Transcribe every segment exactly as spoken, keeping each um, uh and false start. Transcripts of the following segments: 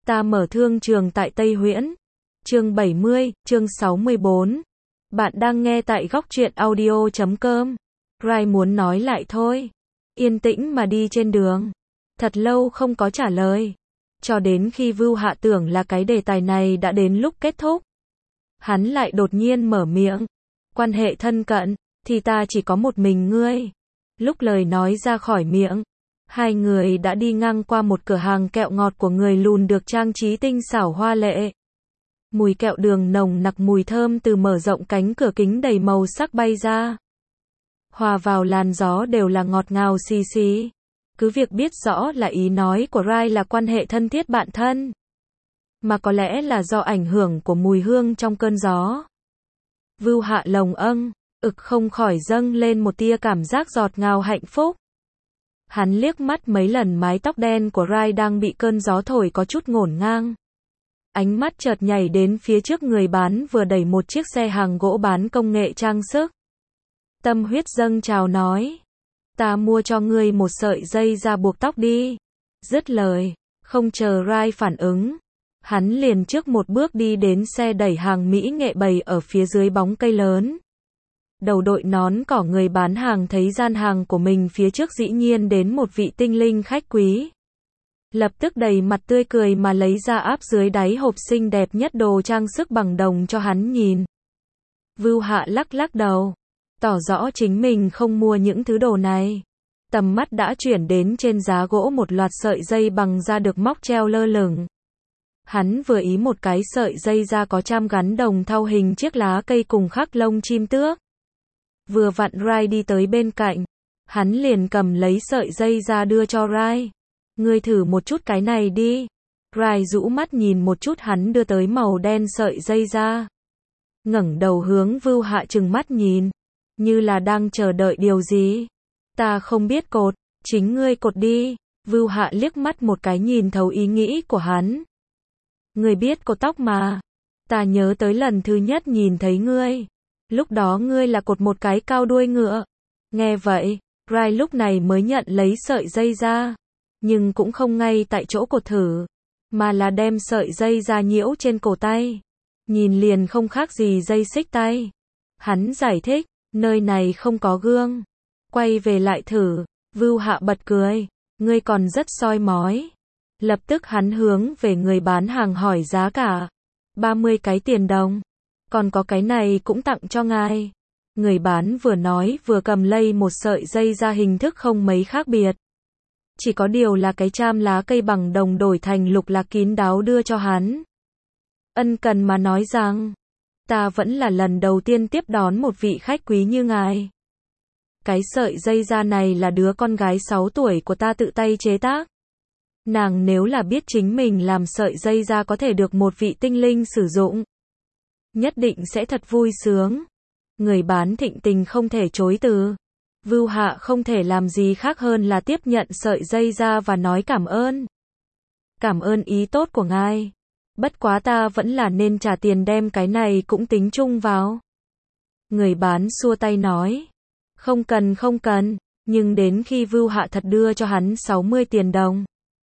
Ta mở thương trường tại Tây Huyễn. Chương bảy mươi, chương sáu mươi bốn. Bạn đang nghe tại góc truyện audio chấm com. Rai muốn nói lại thôi. Yên tĩnh mà đi trên đường. Thật lâu không có trả lời. Cho đến khi Vưu Hạ tưởng là cái đề tài này đã đến lúc kết thúc. Hắn lại đột nhiên mở miệng. Quan hệ thân cận, thì ta chỉ có một mình ngươi. Lúc lời nói ra khỏi miệng, hai người đã đi ngang qua một cửa hàng kẹo ngọt của người lùn được trang trí tinh xảo hoa lệ. Mùi kẹo đường nồng nặc, mùi thơm từ mở rộng cánh cửa kính đầy màu sắc bay ra. Hòa vào làn gió đều là ngọt ngào xì xì. Cứ việc biết rõ là ý nói của Rai là quan hệ thân thiết bạn thân. Mà có lẽ là do ảnh hưởng của mùi hương trong cơn gió. Vưu Hạ lồng âng, ực không khỏi dâng lên một tia cảm giác giọt ngào hạnh phúc. Hắn liếc mắt mấy lần mái tóc đen của Rai đang bị cơn gió thổi có chút ngổn ngang. Ánh mắt chợt nhảy đến phía trước người bán vừa đẩy một chiếc xe hàng gỗ bán công nghệ trang sức. Tâm huyết dâng trào nói. Ta mua cho ngươi một sợi dây ra buộc tóc đi. Dứt lời, không chờ Rai phản ứng. Hắn liền trước một bước đi đến xe đẩy hàng mỹ nghệ bày ở phía dưới bóng cây lớn. Đầu đội nón cỏ người bán hàng thấy gian hàng của mình phía trước dĩ nhiên đến một vị tinh linh khách quý. Lập tức đầy mặt tươi cười mà lấy ra áp dưới đáy hộp xinh đẹp nhất đồ trang sức bằng đồng cho hắn nhìn. Vưu Hạ lắc lắc đầu, tỏ rõ chính mình không mua những thứ đồ này. Tầm mắt đã chuyển đến trên giá gỗ một loạt sợi dây bằng da được móc treo lơ lửng. Hắn vừa ý một cái sợi dây da có cham gắn đồng thau hình chiếc lá cây cùng khắc lông chim tước. Vừa vặn Rai đi tới bên cạnh, hắn liền cầm lấy sợi dây ra đưa cho Rai. Ngươi thử một chút cái này đi. Rai rũ mắt nhìn một chút hắn đưa tới màu đen sợi dây ra. Ngẩng đầu hướng Vưu Hạ trừng mắt nhìn, như là đang chờ đợi điều gì. Ta không biết cột, chính ngươi cột đi. Vưu Hạ liếc mắt một cái nhìn thấu ý nghĩ của hắn. Ngươi biết cột tóc mà. Ta nhớ tới lần thứ nhất nhìn thấy ngươi. Lúc đó ngươi là cột một cái cao đuôi ngựa. Nghe vậy, Rai lúc này mới nhận lấy sợi dây ra. Nhưng cũng không ngay tại chỗ cột thử, mà là đem sợi dây ra nhiễu trên cổ tay. Nhìn liền không khác gì dây xích tay. Hắn giải thích, nơi này không có gương. Quay về lại thử. Vưu Hạ bật cười. Ngươi còn rất soi mói. Lập tức hắn hướng về người bán hàng hỏi giá cả. ba mươi cái tiền đồng. Còn có cái này cũng tặng cho ngài. Người bán vừa nói vừa cầm lây một sợi dây ra hình thức không mấy khác biệt. Chỉ có điều là cái cham lá cây bằng đồng đổi thành lục lạc kín đáo đưa cho hắn. Ân cần mà nói rằng, ta vẫn là lần đầu tiên tiếp đón một vị khách quý như ngài. Cái sợi dây da này là đứa con gái sáu tuổi của ta tự tay chế tác. Nàng nếu là biết chính mình làm sợi dây da có thể được một vị tinh linh sử dụng, nhất định sẽ thật vui sướng. Người bán thịnh tình không thể chối từ. Vưu Hạ không thể làm gì khác hơn là tiếp nhận sợi dây ra và nói cảm ơn. Cảm ơn ý tốt của ngài. Bất quá ta vẫn là nên trả tiền đem cái này cũng tính chung vào. Người bán xua tay nói. Không cần không cần, nhưng đến khi Vưu Hạ thật đưa cho hắn sáu mươi tiền đồng.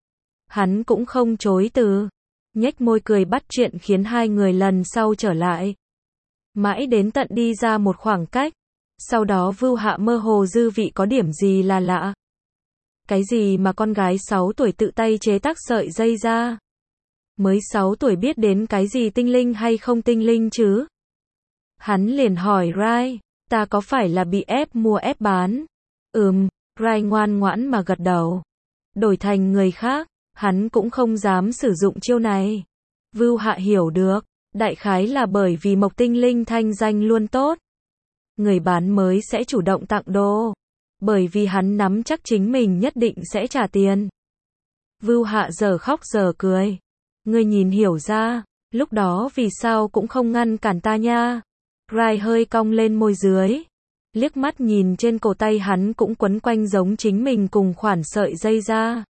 Hắn cũng không chối từ. Nhếch môi cười bắt chuyện khiến hai người lần sau trở lại. Mãi đến tận đi ra một khoảng cách. Sau đó Vưu Hạ mơ hồ dư vị có điểm gì là lạ. Cái gì mà con gái sáu tuổi tự tay chế tác sợi dây ra? Mới sáu tuổi biết đến cái gì tinh linh hay không tinh linh chứ? Hắn liền hỏi Rai, ta có phải là bị ép mua ép bán? Ừm, Rai ngoan ngoãn mà gật đầu. Đổi thành người khác, hắn cũng không dám sử dụng chiêu này. Vưu Hạ hiểu được, đại khái là bởi vì Mộc Tinh Linh thanh danh luôn tốt. Người bán mới sẽ chủ động tặng đồ. Bởi vì hắn nắm chắc chính mình nhất định sẽ trả tiền. Vưu Hạ giờ khóc giờ cười. Ngươi nhìn hiểu ra, lúc đó vì sao cũng không ngăn cản ta nha. Rai hơi cong lên môi dưới. Liếc mắt nhìn trên cổ tay hắn cũng quấn quanh giống chính mình cùng khoản sợi dây ra.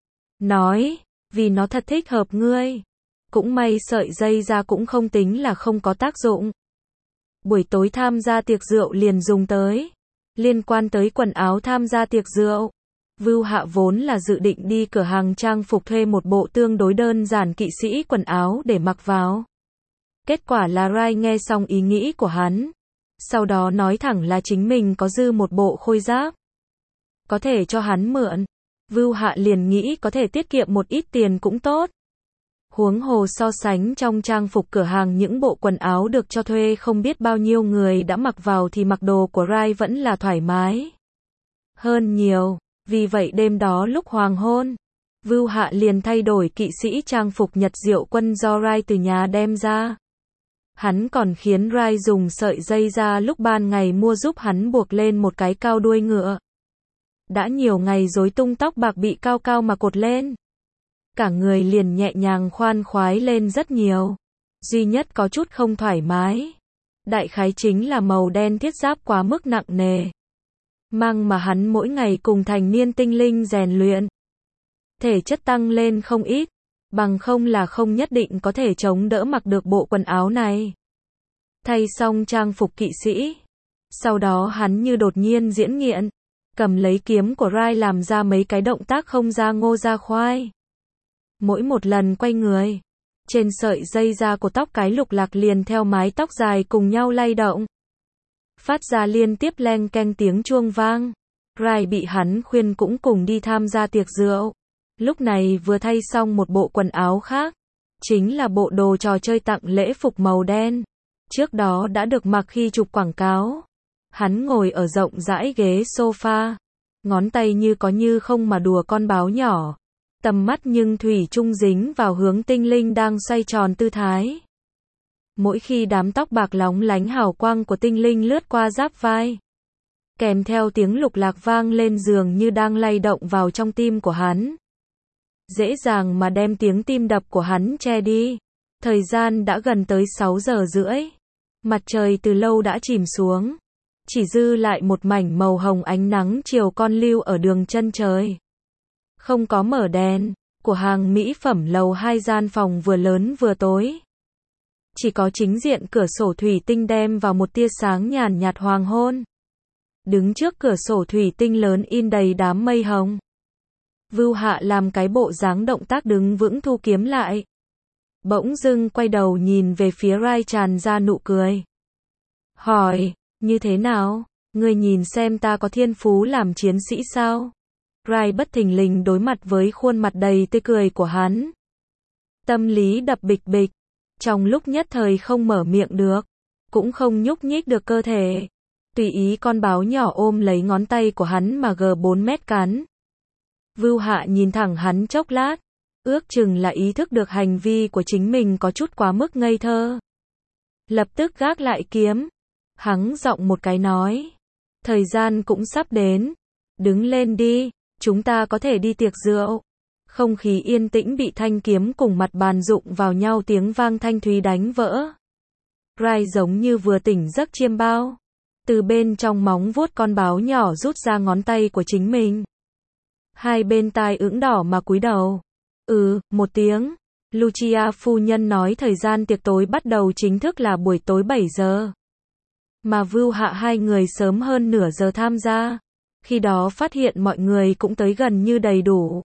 Nói, vì nó thật thích hợp ngươi. Cũng may sợi dây ra cũng không tính là không có tác dụng. Buổi tối tham gia tiệc rượu liền dùng tới. Liên quan tới quần áo tham gia tiệc rượu. Vưu Hạ vốn là dự định đi cửa hàng trang phục thuê một bộ tương đối đơn giản kỵ sĩ quần áo để mặc vào. Kết quả là Rai nghe xong ý nghĩ của hắn. Sau đó nói thẳng là chính mình có dư một bộ khôi giáp. Có thể cho hắn mượn. Vưu Hạ liền nghĩ có thể tiết kiệm một ít tiền cũng tốt. Huống hồ so sánh trong trang phục cửa hàng những bộ quần áo được cho thuê không biết bao nhiêu người đã mặc vào thì mặc đồ của Rai vẫn là thoải mái hơn nhiều. Vì vậy đêm đó lúc hoàng hôn, Vưu Hạ liền thay đổi kỵ sĩ trang phục Nhật Diệu Quân do Rai từ nhà đem ra. Hắn còn khiến Rai dùng sợi dây ra lúc ban ngày mua giúp hắn buộc lên một cái cao đuôi ngựa. Đã nhiều ngày rối tung tóc bạc bị cao cao mà cột lên. Cả người liền nhẹ nhàng khoan khoái lên rất nhiều. Duy nhất có chút không thoải mái. Đại khái chính là màu đen thiết giáp quá mức nặng nề. Mang mà hắn mỗi ngày cùng thành niên tinh linh rèn luyện. Thể chất tăng lên không ít. Bằng không là không nhất định có thể chống đỡ mặc được bộ quần áo này. Thay xong trang phục kỵ sĩ. Sau đó hắn như đột nhiên diễn nghiện. Cầm lấy kiếm của Rai làm ra mấy cái động tác không ra ngô ra khoai. Mỗi một lần quay người, trên sợi dây da của tóc cái lục lạc liền theo mái tóc dài cùng nhau lay động. Phát ra liên tiếp leng keng tiếng chuông vang. Rai bị hắn khuyên cũng cùng đi tham gia tiệc rượu. Lúc này vừa thay xong một bộ quần áo khác. Chính là bộ đồ trò chơi tặng lễ phục màu đen. Trước đó đã được mặc khi chụp quảng cáo. Hắn ngồi ở rộng rãi ghế sofa. Ngón tay như có như không mà đùa con báo nhỏ. Tầm mắt nhưng thủy chung dính vào hướng tinh linh đang xoay tròn tư thái. Mỗi khi đám tóc bạc lóng lánh hào quang của tinh linh lướt qua giáp vai, kèm theo tiếng lục lạc vang lên dường như đang lay động vào trong tim của hắn. Dễ dàng mà đem tiếng tim đập của hắn che đi. Thời gian đã gần tới sáu giờ rưỡi. Mặt trời từ lâu đã chìm xuống. Chỉ dư lại một mảnh màu hồng ánh nắng chiều con lưu ở đường chân trời. Không có mở đèn, của hàng mỹ phẩm lầu hai gian phòng vừa lớn vừa tối. Chỉ có chính diện cửa sổ thủy tinh đem vào một tia sáng nhàn nhạt hoàng hôn. Đứng trước cửa sổ thủy tinh lớn in đầy đám mây hồng. Vưu Hạ làm cái bộ dáng động tác đứng vững thu kiếm lại. Bỗng dưng quay đầu nhìn về phía Rai tràn ra nụ cười. Hỏi, như thế nào? Ngươi nhìn xem ta có thiên phú làm chiến sĩ sao? Rai bất thình lình đối mặt với khuôn mặt đầy tươi cười của hắn. Tâm lý đập bịch bịch. Trong lúc nhất thời không mở miệng được. Cũng không nhúc nhích được cơ thể. Tùy ý con báo nhỏ ôm lấy ngón tay của hắn mà gờ bốn mét cắn. Vưu Hạ nhìn thẳng hắn chốc lát. Ước chừng là ý thức được hành vi của chính mình có chút quá mức ngây thơ. Lập tức gác lại kiếm. Hắng giọng một cái nói. Thời gian cũng sắp đến. Đứng lên đi. Chúng ta có thể đi tiệc rượu. Không khí yên tĩnh bị thanh kiếm cùng mặt bàn đụng vào nhau tiếng vang thanh thúy đánh vỡ. Rai giống như vừa tỉnh giấc chiêm bao. Từ bên trong móng vuốt con báo nhỏ rút ra ngón tay của chính mình. Hai bên tai ửng đỏ mà cúi đầu. Ừ, một tiếng. Lucia phu nhân nói thời gian tiệc tối bắt đầu chính thức là buổi tối bảy giờ. Mà Vưu Hạ hai người sớm hơn nửa giờ tham gia. Khi đó phát hiện mọi người cũng tới gần như đầy đủ.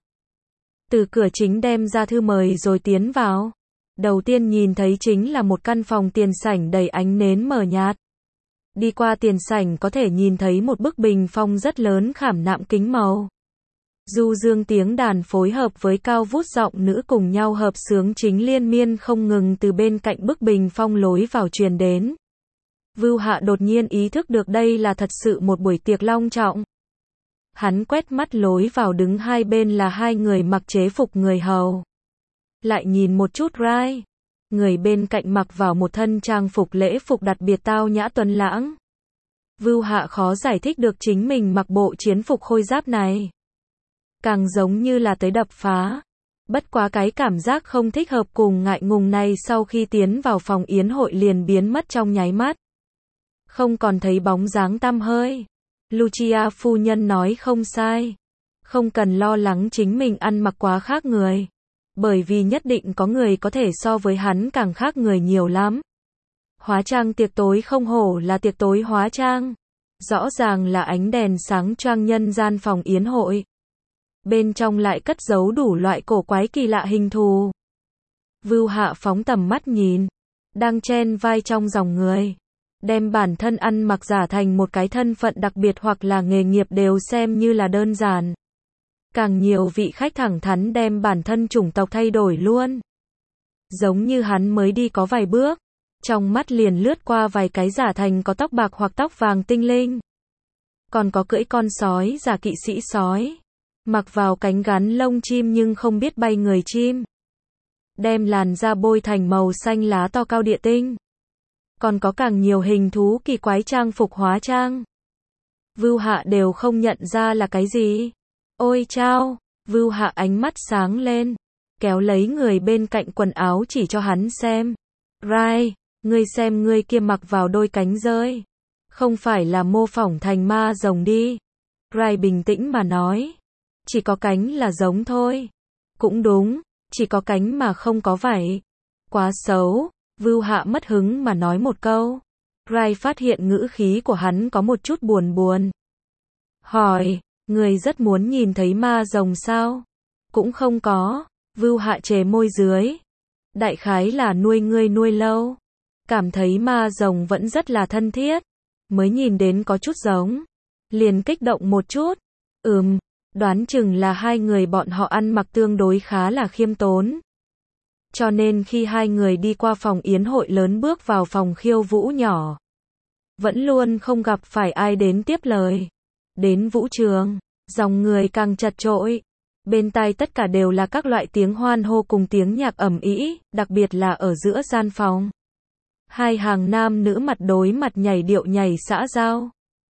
Từ cửa chính đem ra thư mời rồi tiến vào. Đầu tiên nhìn thấy chính là một căn phòng tiền sảnh đầy ánh nến mờ nhạt. Đi qua tiền sảnh có thể nhìn thấy một bức bình phong rất lớn khảm nạm kính màu. Du dương tiếng đàn phối hợp với cao vút giọng nữ cùng nhau hợp xướng chính liên miên không ngừng từ bên cạnh bức bình phong lối vào truyền đến. Vưu Hạ đột nhiên ý thức được đây là thật sự một buổi tiệc long trọng. Hắn quét mắt lối vào đứng hai bên là hai người mặc chế phục người hầu. Lại nhìn một chút Rai. Người bên cạnh mặc vào một thân trang phục lễ phục đặc biệt tao nhã tuấn lãng. Vưu Hạ khó giải thích được chính mình mặc bộ chiến phục khôi giáp này. Càng giống như là tới đập phá. Bất quá cái cảm giác không thích hợp cùng ngại ngùng này sau khi tiến vào phòng yến hội liền biến mất trong nháy mắt. Không còn thấy bóng dáng tăm hơi. Lucia phu nhân nói không sai. Không cần lo lắng chính mình ăn mặc quá khác người. Bởi vì nhất định có người có thể so với hắn càng khác người nhiều lắm. Hóa trang tiệc tối không hổ là tiệc tối hóa trang. Rõ ràng là ánh đèn sáng choang nhân gian phòng yến hội. bên trong lại cất giấu đủ loại cổ quái kỳ lạ hình thù. Vưu Hạ phóng tầm mắt nhìn, đang chen vai trong dòng người, đem bản thân ăn mặc giả thành một cái thân phận đặc biệt hoặc là nghề nghiệp đều xem như là đơn giản. Càng nhiều vị khách thẳng thắn đem bản thân chủng tộc thay đổi luôn. Giống như hắn mới đi có vài bước, trong mắt liền lướt qua vài cái giả thành có tóc bạc hoặc tóc vàng tinh linh. Còn có cưỡi con sói giả kỵ sĩ sói, mặc vào cánh gắn lông chim nhưng không biết bay người chim. Đem làn da bôi thành màu xanh lá to cao địa tinh. Còn có càng nhiều hình thú kỳ quái trang phục hóa trang. Vưu Hạ đều không nhận ra là cái gì. Ôi chao, Vưu Hạ ánh mắt sáng lên, kéo lấy người bên cạnh quần áo chỉ cho hắn xem. Rai, ngươi xem ngươi kia mặc vào đôi cánh rơi. Không phải là mô phỏng thành ma rồng đi. Rai bình tĩnh mà nói. Chỉ có cánh là giống thôi. Cũng đúng, chỉ có cánh mà không có vảy. Quá xấu, Vưu Hạ mất hứng mà nói một câu. Rai phát hiện ngữ khí của hắn có một chút buồn buồn. Hỏi, người rất muốn nhìn thấy ma rồng sao? Cũng không có. Vưu Hạ chề môi dưới. Đại khái là nuôi ngươi nuôi lâu. Cảm thấy ma rồng vẫn rất là thân thiết. Mới nhìn đến có chút giống. Liền kích động một chút. Ừm, đoán chừng là hai người bọn họ ăn mặc tương đối khá là khiêm tốn. Cho nên khi hai người đi qua phòng yến hội lớn bước vào phòng khiêu vũ nhỏ, vẫn luôn không gặp phải ai đến tiếp lời. Đến vũ trường, dòng người càng chật chội. Bên tai tất cả đều là các loại tiếng hoan hô cùng tiếng nhạc ầm ĩ, đặc biệt là ở giữa gian phòng. Hai hàng nam nữ mặt đối mặt nhảy điệu nhảy xã giao.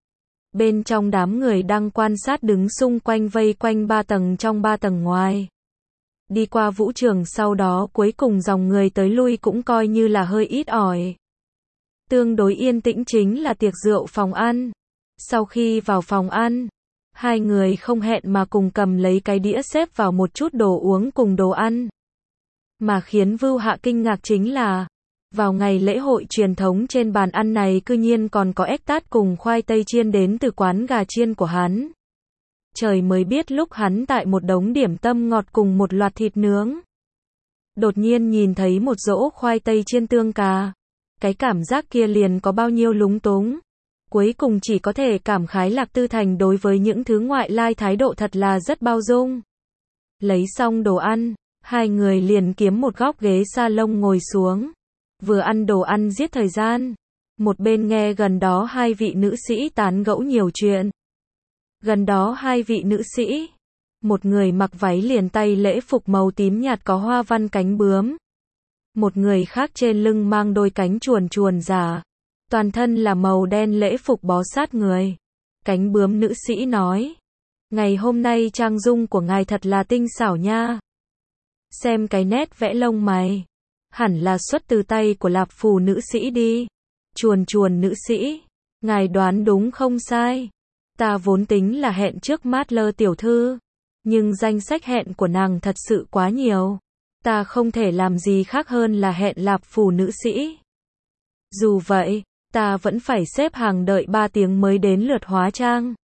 Bên trong đám người đang quan sát đứng xung quanh vây quanh ba tầng trong ba tầng ngoài. Đi qua vũ trường sau đó cuối cùng dòng người tới lui cũng coi như là hơi ít ỏi. Tương đối yên tĩnh chính là tiệc rượu phòng ăn. Sau khi vào phòng ăn, hai người không hẹn mà cùng cầm lấy cái đĩa xếp vào một chút đồ uống cùng đồ ăn. Mà khiến Vưu Hạ kinh ngạc chính là, vào ngày lễ hội truyền thống trên bàn ăn này cư nhiên còn có ếch tát cùng khoai tây chiên đến từ quán gà chiên của hắn. Trời mới biết lúc hắn tại một đống điểm tâm ngọt cùng một loạt thịt nướng. Đột nhiên nhìn thấy một rổ khoai tây chiên tương cà. Cái cảm giác kia liền có bao nhiêu lúng túng. Cuối cùng chỉ có thể cảm khái Lạc Tư Thành đối với những thứ ngoại lai thái độ thật là rất bao dung. Lấy xong đồ ăn, hai người liền kiếm một góc ghế salon ngồi xuống. Vừa ăn đồ ăn giết thời gian. Một bên nghe gần đó hai vị nữ sĩ tán gẫu nhiều chuyện. Gần đó hai vị nữ sĩ. Một người mặc váy liền tay lễ phục màu tím nhạt có hoa văn cánh bướm. Một người khác trên lưng mang đôi cánh chuồn chuồn giả. Toàn thân là màu đen lễ phục bó sát người. Cánh bướm nữ sĩ nói. Ngày hôm nay trang dung của ngài thật là tinh xảo nha. Xem cái nét vẽ lông mày. Hẳn là xuất từ tay của Lạp Phù nữ sĩ đi. Chuồn chuồn nữ sĩ. Ngài đoán đúng không sai. Ta vốn tính là hẹn trước Mát Lơ tiểu thư. Nhưng danh sách hẹn của nàng thật sự quá nhiều. Ta không thể làm gì khác hơn là hẹn Lạp Phù nữ sĩ. Dù vậy, ta vẫn phải xếp hàng đợi ba tiếng mới đến lượt hóa trang.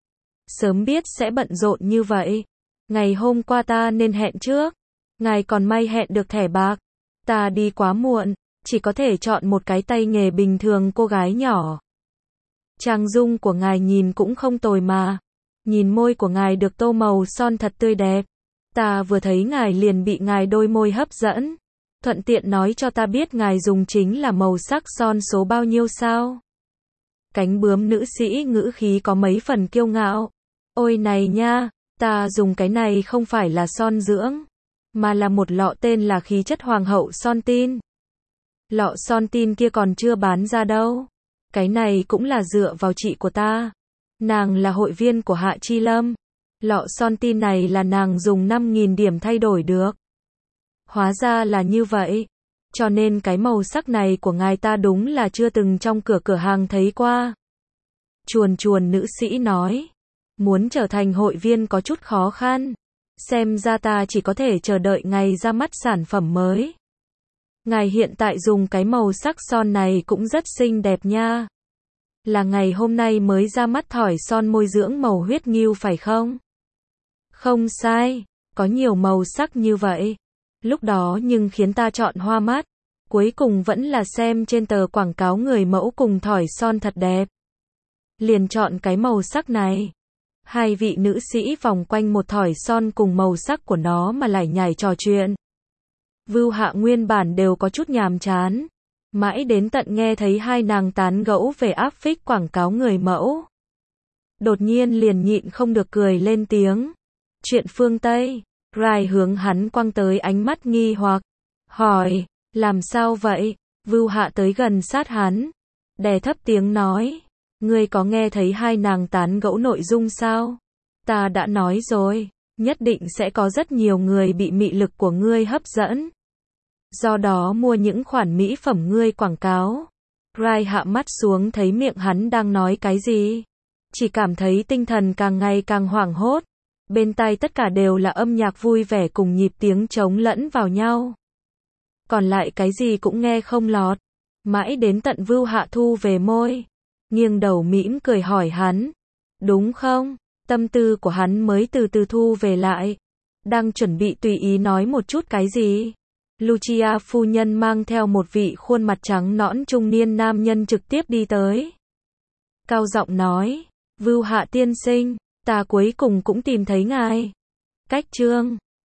Sớm biết sẽ bận rộn như vậy. Ngày hôm qua ta nên hẹn trước. Ngài còn may hẹn được thẻ bạc. Ta đi quá muộn, chỉ có thể chọn một cái tay nghề bình thường cô gái nhỏ. Trang dung của ngài nhìn cũng không tồi mà. Nhìn môi của ngài được tô màu son thật tươi đẹp. Ta vừa thấy ngài liền bị ngài đôi môi hấp dẫn. Thuận tiện nói cho ta biết ngài dùng chính là màu sắc son số bao nhiêu sao? Cánh bướm nữ sĩ ngữ khí có mấy phần kiêu ngạo. Ôi này nha, ta dùng cái này không phải là son dưỡng, mà là một lọ tên là khí chất hoàng hậu son tin. Lọ son tin kia còn chưa bán ra đâu. Cái này cũng là dựa vào chị của ta. Nàng là hội viên của Hạ Chi Lâm. Lọ son tin này là nàng dùng năm nghìn điểm thay đổi được. Hóa ra là như vậy. Cho nên cái màu sắc này của ngài ta đúng là chưa từng trong cửa cửa hàng thấy qua. Chuồn chuồn nữ sĩ nói. Muốn trở thành hội viên có chút khó khăn. Xem ra ta chỉ có thể chờ đợi ngày ra mắt sản phẩm mới. Ngài hiện tại dùng cái màu sắc son này cũng rất xinh đẹp nha. Là ngày hôm nay mới ra mắt thỏi son môi dưỡng màu huyết ngưu phải không? Không sai, có nhiều màu sắc như vậy. Lúc đó nhưng khiến ta chọn hoa mắt. Cuối cùng vẫn là xem trên tờ quảng cáo người mẫu cùng thỏi son thật đẹp. Liền chọn cái màu sắc này. Hai vị nữ sĩ vòng quanh một thỏi son cùng màu sắc của nó mà lải nhải trò chuyện. Vưu Hạ nguyên bản đều có chút nhàm chán. Mãi đến tận nghe thấy hai nàng tán gẫu về áp phích quảng cáo người mẫu. Đột nhiên liền nhịn không được cười lên tiếng. Chuyện phương Tây. Rai hướng hắn quăng tới ánh mắt nghi hoặc. Hỏi, làm sao vậy? Vưu Hạ tới gần sát hắn. Đè thấp tiếng nói. Ngươi có nghe thấy hai nàng tán gẫu nội dung sao? Ta đã nói rồi. Nhất định sẽ có rất nhiều người bị mị lực của ngươi hấp dẫn. Do đó mua những khoản mỹ phẩm ngươi quảng cáo. Rai hạ mắt xuống thấy miệng hắn đang nói cái gì. Chỉ cảm thấy tinh thần càng ngày càng hoảng hốt. Bên tai tất cả đều là âm nhạc vui vẻ cùng nhịp tiếng trống lẫn vào nhau. Còn lại cái gì cũng nghe không lọt. Mãi đến tận Vưu Hạ thu về môi. Nghiêng đầu mỉm cười hỏi hắn. Đúng không? Tâm tư của hắn mới từ từ thu về lại. Đang chuẩn bị tùy ý nói một chút cái gì. Lucia phu nhân mang theo một vị khuôn mặt trắng nõn trung niên nam nhân trực tiếp đi tới. Cao giọng nói. Vưu Hạ tiên sinh, ta cuối cùng cũng tìm thấy ngài. Cách chương